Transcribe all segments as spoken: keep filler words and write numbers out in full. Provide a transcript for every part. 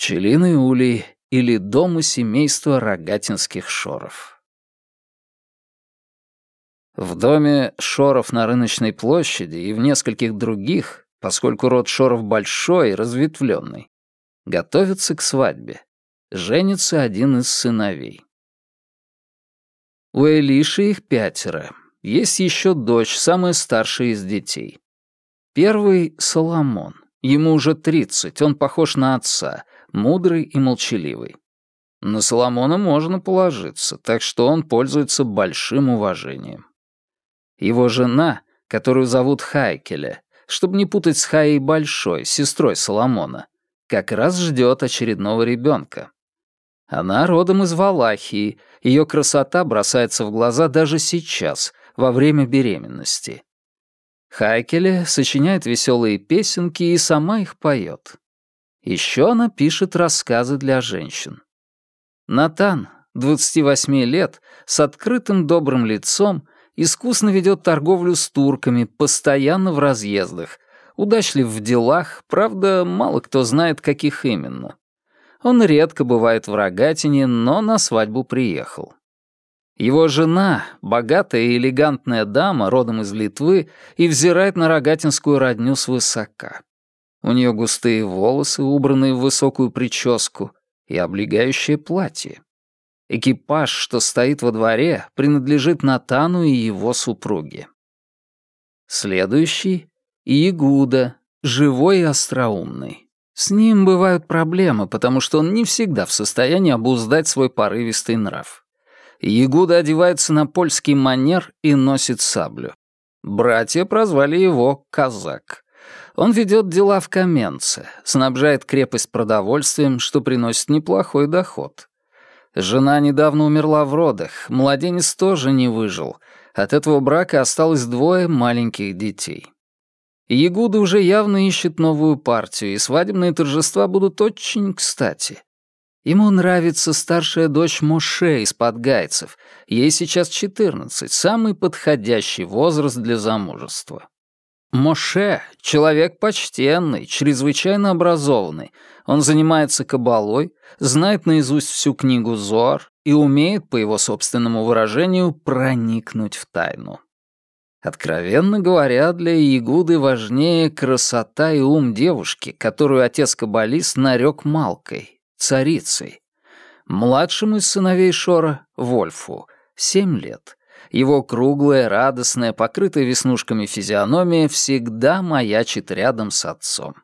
Пчелиный улей или дом у семейства рогатинских Шоров. В доме Шоров на Рыночной площади и в нескольких других, поскольку род Шоров большой и разветвленный, готовятся к свадьбе. Женится один из сыновей. У Элиши их пятеро. Есть еще дочь, самая старшая из детей. Первый — Соломон. Ему уже тридцать, он похож на отца, мудрый и молчаливый. На Соломона можно положиться, так что он пользуется большим уважением. Его жена, которую зовут Хайкеля, чтобы не путать с Хаей Большой, сестрой Соломона, как раз ждет очередного ребенка. Она родом из Валахии, ее красота бросается в глаза даже сейчас, во время беременности. Хайкеле сочиняет веселые песенки и сама их поет. Еще она пишет рассказы для женщин. Натан, двадцати восьми лет, с открытым добрым лицом, искусно ведет торговлю с турками, постоянно в разъездах, удачлив в делах, правда, мало кто знает, каких именно. Он редко бывает в Рогатине, но на свадьбу приехал. Его жена, богатая и элегантная дама, родом из Литвы, и взирает на рогатинскую родню свысока. У нее густые волосы, убранные в высокую прическу, и облегающее платье. Экипаж, что стоит во дворе, принадлежит Натану и его супруге. Следующий — Иегуда, живой и остроумный. С ним бывают проблемы, потому что он не всегда в состоянии обуздать свой порывистый нрав. Иегуда одевается на польский манер и носит саблю. Братья прозвали его «Казак». Он ведет дела в Каменце, снабжает крепость продовольствием, что приносит неплохой доход. Жена недавно умерла в родах, младенец тоже не выжил. От этого брака осталось двое маленьких детей. Иегуда уже явно ищет новую партию, и свадебные торжества будут очень кстати. Ему нравится старшая дочь Моше из Подгайцев. Ей сейчас четырнадцать, самый подходящий возраст для замужества. Моше — человек почтенный, чрезвычайно образованный. Он занимается кабалой, знает наизусть всю книгу Зоар и умеет, по его собственному выражению, проникнуть в тайну. Откровенно говоря, для Иегуды важнее красота и ум девушки, которую отец-каббалист нарек Малкой, царицей. Младшему из сыновей Шора, Вольфу, семь лет. Его круглая, радостная, покрытая веснушками физиономия всегда маячит рядом с отцом.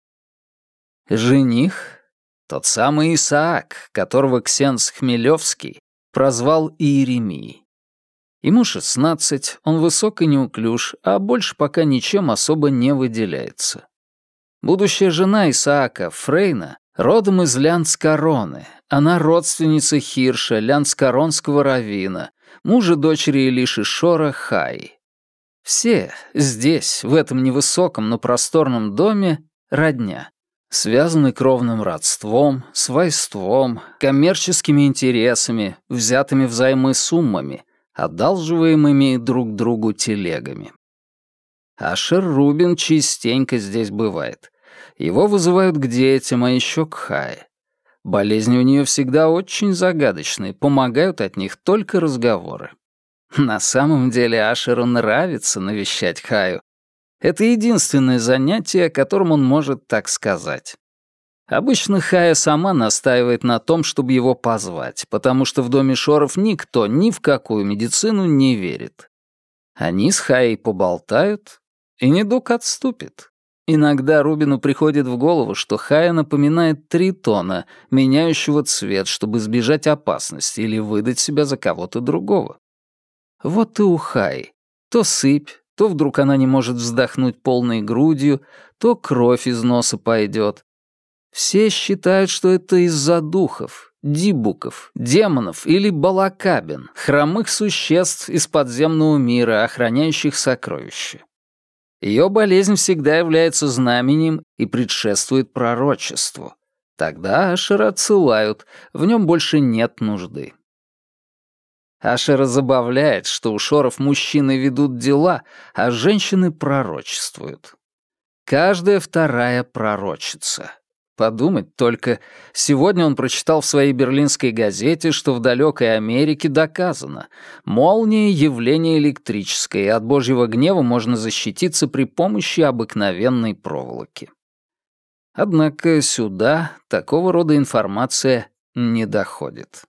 Жених — тот самый Исаак, которого Ксенц Хмелевский прозвал Иеремией. Ему шестнадцать, он высок и неуклюж, а больше пока ничем особо не выделяется. Будущая жена Исаака, Фрейна, родом из Лянскароны. Она родственница Хирша, лянскаронского раввина, мужа дочери Элиши Шора Хаи. Все здесь, в этом невысоком, но просторном доме, родня. Связаны кровным родством, свойством, коммерческими интересами, взятыми взаймы суммами, одалживаемыми друг другу телегами. Ашер Рубин частенько здесь бывает. Его вызывают к детям, а еще к Хае. Болезни у нее всегда очень загадочные, помогают от них только разговоры. На самом деле Ашеру нравится навещать Хаю. Это единственное занятие, о котором он может так сказать. Обычно Хая сама настаивает на том, чтобы его позвать, потому что в доме Шоров никто ни в какую медицину не верит. Они с Хаей поболтают, и недуг отступит. Иногда Рубину приходит в голову, что Хая напоминает тритона, меняющего цвет, чтобы избежать опасности или выдать себя за кого-то другого. Вот и у Хаи. То сыпь, то вдруг она не может вздохнуть полной грудью, то кровь из носа пойдет. Все считают, что это из-за духов, дибуков, демонов или балакабин, хромых существ из подземного мира, охраняющих сокровища. Ее болезнь всегда является знаменем и предшествует пророчеству. Тогда Ашера отсылают, в нем больше нет нужды. Ашера забавляет, что у Шоров мужчины ведут дела, а женщины пророчествуют. Каждая вторая пророчица. Подумать только, сегодня он прочитал в своей берлинской газете, что в далекой Америке доказано, молния — явление электрическое, и от божьего гнева можно защититься при помощи обыкновенной проволоки. Однако сюда такого рода информация не доходит.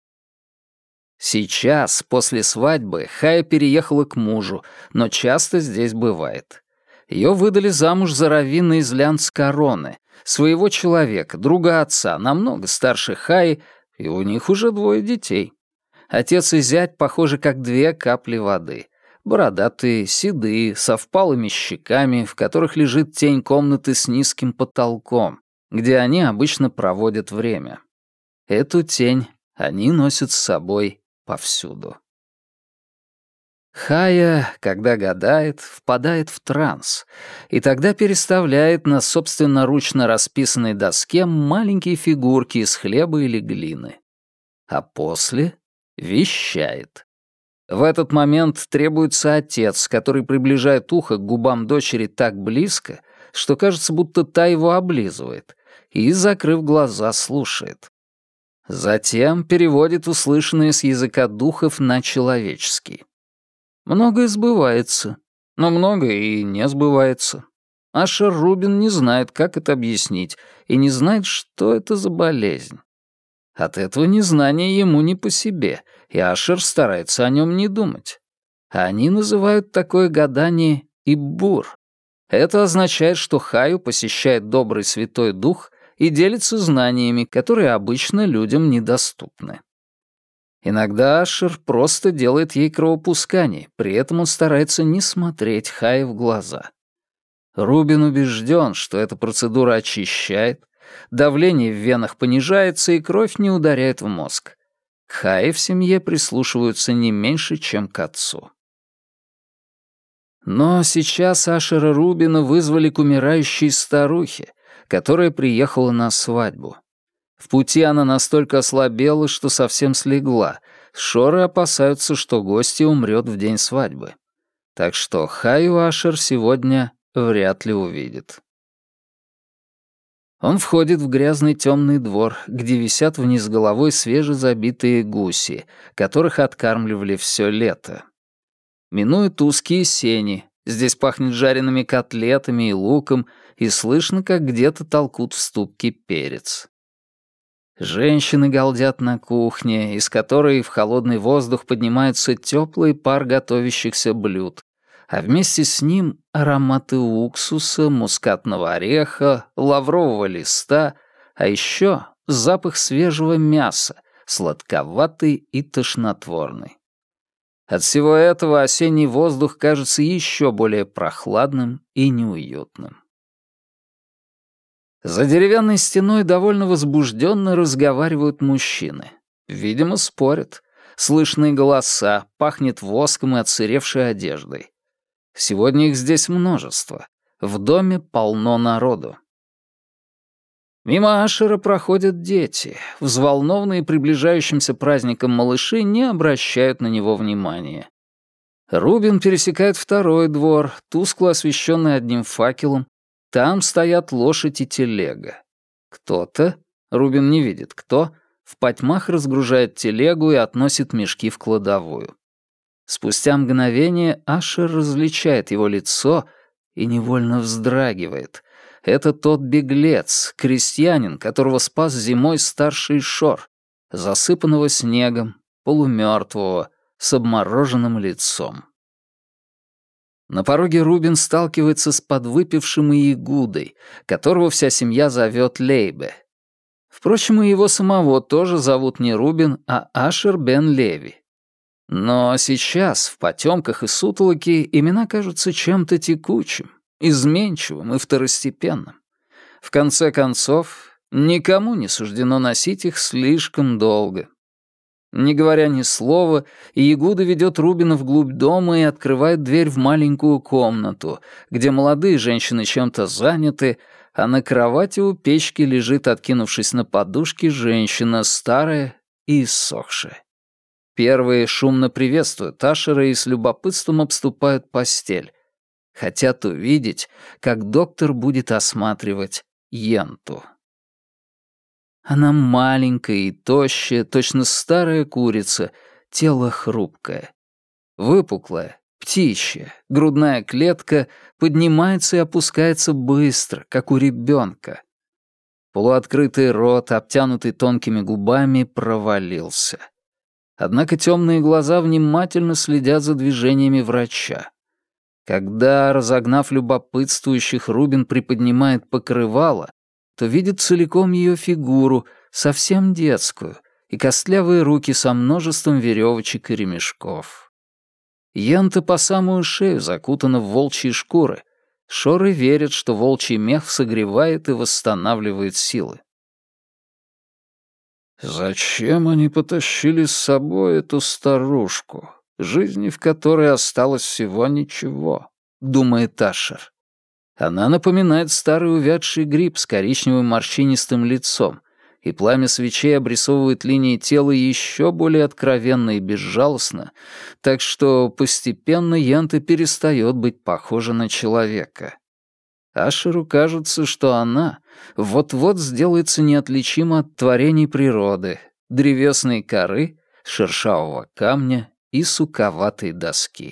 Сейчас, после свадьбы, Хая переехала к мужу, но часто здесь бывает. Ее выдали замуж за раввина из Лянц-Короны, своего человека, друга отца, намного старше Хаи, и у них уже двое детей. Отец и зять похожи как две капли воды. Бородатые, седые, со впалыми щеками, в которых лежит тень комнаты с низким потолком, где они обычно проводят время. Эту тень они носят с собой повсюду. Хая, когда гадает, впадает в транс, и тогда переставляет на собственноручно расписанной доске маленькие фигурки из хлеба или глины. А после вещает. В этот момент требуется отец, который приближает ухо к губам дочери так близко, что кажется, будто та его облизывает, и, закрыв глаза, слушает. Затем переводит услышанное с языка духов на человеческий. Многое сбывается, но многое и не сбывается. Ашер Рубин не знает, как это объяснить, и не знает, что это за болезнь. От этого незнания ему не по себе, и Ашер старается о нем не думать. Они называют такое гадание иббур. Это означает, что Хаю посещает добрый святой дух и делится знаниями, которые обычно людям недоступны. Иногда Ашер просто делает ей кровопускание, при этом он старается не смотреть Хае в глаза. Рубин убежден, что эта процедура очищает, давление в венах понижается и кровь не ударяет в мозг. К Хае в семье прислушиваются не меньше, чем к отцу. Но сейчас Ашера Рубина вызвали к умирающей старухе, которая приехала на свадьбу. В пути она настолько ослабела, что совсем слегла. Шоры опасаются, что гостья умрет в день свадьбы. Так что Хаю Ашер сегодня вряд ли увидит. Он входит в грязный темный двор, где висят вниз головой свежезабитые гуси, которых откармливали все лето. Минует узкие сени. Здесь пахнет жареными котлетами и луком, и слышно, как где-то толкут в ступке перец. Женщины галдят на кухне, из которой в холодный воздух поднимается теплый пар готовящихся блюд, а вместе с ним ароматы уксуса, мускатного ореха, лаврового листа, а еще запах свежего мяса, сладковатый и тошнотворный. От всего этого осенний воздух кажется еще более прохладным и неуютным. За деревянной стеной довольно возбужденно разговаривают мужчины. Видимо, спорят. Слышны голоса, пахнет воском и отсыревшей одеждой. Сегодня их здесь множество. В доме полно народу. Мимо Ашера проходят дети. Взволнованные приближающимся праздником малыши не обращают на него внимания. Рубин пересекает второй двор, тускло освещенный одним факелом. Там стоят лошадь и телега. Кто-то, Рубин не видит кто, в потьмах разгружает телегу и относит мешки в кладовую. Спустя мгновение Ашер различает его лицо и невольно вздрагивает. Это тот беглец, крестьянин, которого спас зимой старший Шор, засыпанного снегом, полумертвого, с обмороженным лицом. На пороге Рубин сталкивается с подвыпившим Иегудой, которого вся семья зовет Лейбе. Впрочем, и его самого тоже зовут не Рубин, а Ашер бен Леви. Но сейчас, в потемках и сутолоке, имена кажутся чем-то текучим, изменчивым и второстепенным. В конце концов, никому не суждено носить их слишком долго. Не говоря ни слова, Иегуда ведет Рубина вглубь дома и открывает дверь в маленькую комнату, где молодые женщины чем-то заняты, а на кровати у печки лежит, откинувшись на подушке, женщина старая и иссохшая. Первые шумно приветствуют Ашера и с любопытством обступают постель. Хотят увидеть, как доктор будет осматривать Йенту. Она маленькая и тощая, точно старая курица, тело хрупкое. Выпуклая, птичья, грудная клетка поднимается и опускается быстро, как у ребенка. Полуоткрытый рот, обтянутый тонкими губами, провалился. Однако темные глаза внимательно следят за движениями врача. Когда, разогнав любопытствующих, Рубин приподнимает покрывало, то видит целиком ее фигуру, совсем детскую, и костлявые руки со множеством веревочек и ремешков. Йента по самую шею закутана в волчьи шкуры. Шоры верят, что волчий мех согревает и восстанавливает силы. «Зачем они потащили с собой эту старушку, жизни в которой осталось всего ничего?» — думает Ашер. Она напоминает старый увядший гриб с коричневым морщинистым лицом, и пламя свечей обрисовывает линии тела еще более откровенно и безжалостно, так что постепенно Йента перестает быть похожа на человека. Ашеру кажется, что она вот-вот сделается неотличима от творений природы, древесной коры, шершавого камня и суковатой доски.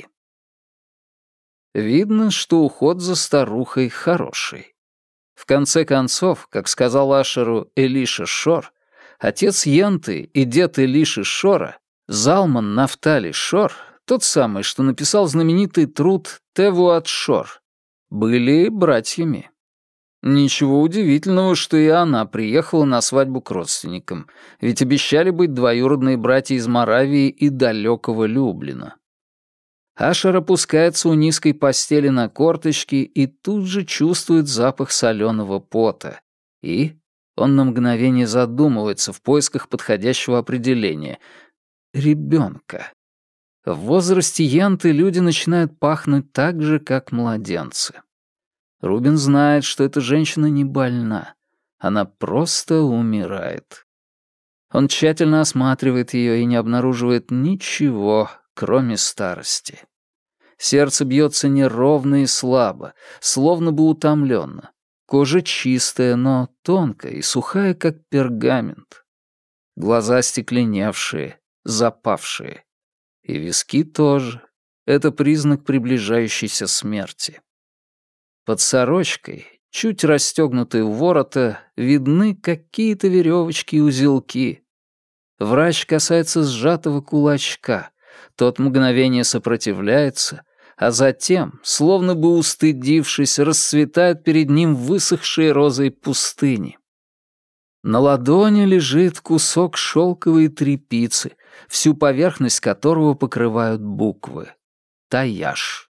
Видно, что уход за старухой хороший. В конце концов, как сказал Ашеру Элиша Шор, отец Йенты и дед Элиши Шора, Залман Нафтали Шор, тот самый, что написал знаменитый труд «Тевуат Шор», были братьями. Ничего удивительного, что и она приехала на свадьбу к родственникам, ведь обещали быть двоюродные братья из Моравии и далекого Люблина. Ашер опускается у низкой постели на корточки и тут же чувствует запах соленого пота. И он на мгновение задумывается в поисках подходящего определения. Ребенка. В возрасте Йенты люди начинают пахнуть так же, как младенцы. Рубин знает, что эта женщина не больна. Она просто умирает. Он тщательно осматривает ее и не обнаруживает ничего, кроме старости. Сердце бьется неровно и слабо, словно бы утомленно. Кожа чистая, но тонкая и сухая, как пергамент. Глаза стекленевшие, запавшие. И виски тоже. Это признак приближающейся смерти. Под сорочкой, чуть расстегнутой у ворота, видны какие-то веревочки и узелки. Врач касается сжатого кулачка. Тот мгновение сопротивляется, а затем, словно бы устыдившись, расцветает перед ним высохшие розой пустыни. На ладони лежит кусок шелковой тряпицы, всю поверхность которого покрывают буквы. Таяж.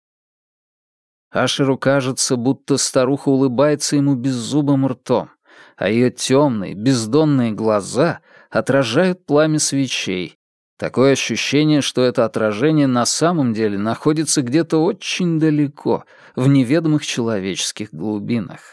Ашеру кажется, будто старуха улыбается ему беззубым ртом, а ее темные, бездонные глаза отражают пламя свечей. Такое ощущение, что это отражение на самом деле находится где-то очень далеко, в неведомых человеческих глубинах.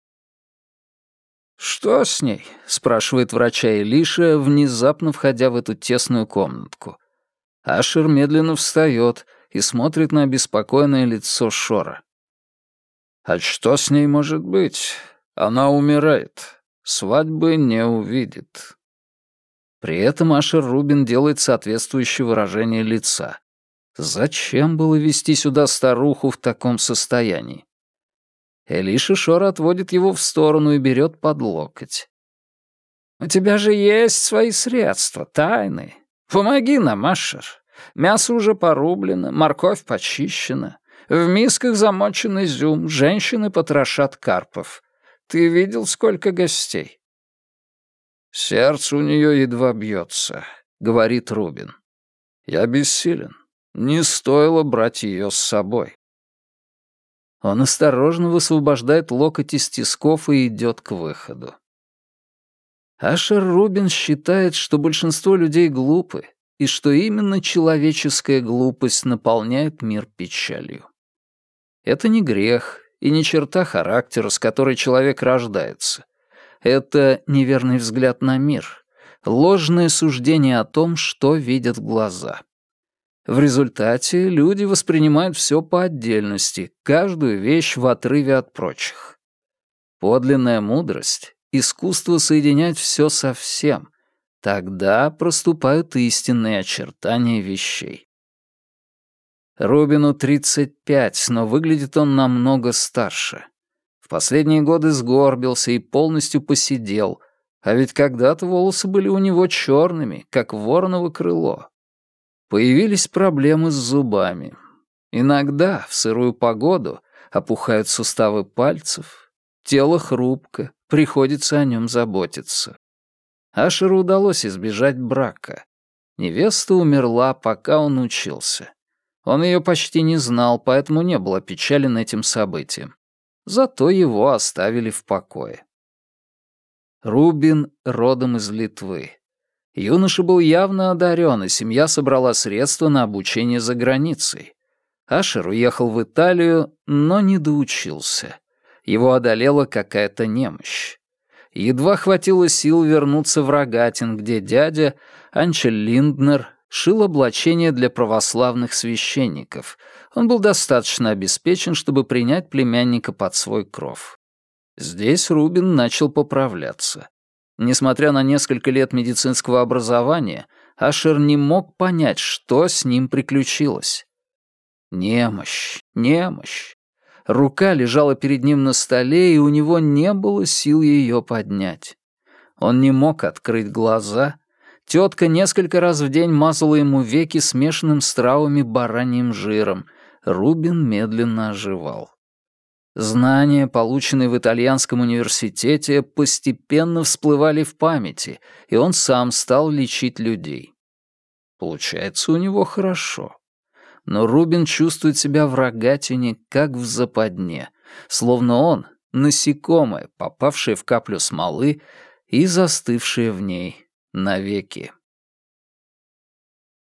«Что с ней?» — спрашивает врача Элиша, внезапно входя в эту тесную комнатку. Ашер медленно встает и смотрит на обеспокоенное лицо Шора. «А что с ней может быть? Она умирает. Свадьбы не увидит». При этом Ашер Рубин делает соответствующее выражение лица. Зачем было везти сюда старуху в таком состоянии? Элиша Шор отводит его в сторону и берет под локоть. «У тебя же есть свои средства, тайны. Помоги нам, Ашер. Мясо уже порублено, морковь почищена. В мисках замочен изюм, женщины потрошат карпов. Ты видел, сколько гостей?» «Сердце у нее едва бьется», — говорит Рубин. «Я бессилен. Не стоило брать ее с собой». Он осторожно высвобождает локоть из тисков и идет к выходу. Ашер Рубин считает, что большинство людей глупы, и что именно человеческая глупость наполняет мир печалью. Это не грех и не черта характера, с которой человек рождается. Это неверный взгляд на мир, ложное суждение о том, что видят глаза. В результате люди воспринимают все по отдельности, каждую вещь в отрыве от прочих. Подлинная мудрость искусство соединять все со всем. Тогда проступают истинные очертания вещей. Рубину тридцать пять, но выглядит он намного старше. В последние годы сгорбился и полностью поседел, а ведь когда-то волосы были у него черными, как вороново крыло. Появились проблемы с зубами. Иногда, в сырую погоду, опухают суставы пальцев, тело хрупко, приходится о нем заботиться. Ашеру удалось избежать брака. Невеста умерла, пока он учился. Он ее почти не знал, поэтому не был опечален этим событием. Зато его оставили в покое. Рубин родом из Литвы. Юноша был явно одарен, и семья собрала средства на обучение за границей. Ашер уехал в Италию, но не доучился. Его одолела какая-то немощь. Едва хватило сил вернуться в Рогатин, где дядя, Анчель Линднер, шил облачение для православных священников. Он был достаточно обеспечен, чтобы принять племянника под свой кров. Здесь Рубин начал поправляться. Несмотря на несколько лет медицинского образования, Ашер не мог понять, что с ним приключилось. Немощь, немощь. Рука лежала перед ним на столе, и у него не было сил ее поднять. Он не мог открыть глаза. Тетка несколько раз в день мазала ему веки смешанным с травами бараньим жиром. Рубин медленно оживал. Знания, полученные в итальянском университете, постепенно всплывали в памяти, и он сам стал лечить людей. Получается у него хорошо. Но Рубин чувствует себя в Рогатине, как в западне, словно он — насекомое, попавшее в каплю смолы и застывшее в ней навеки.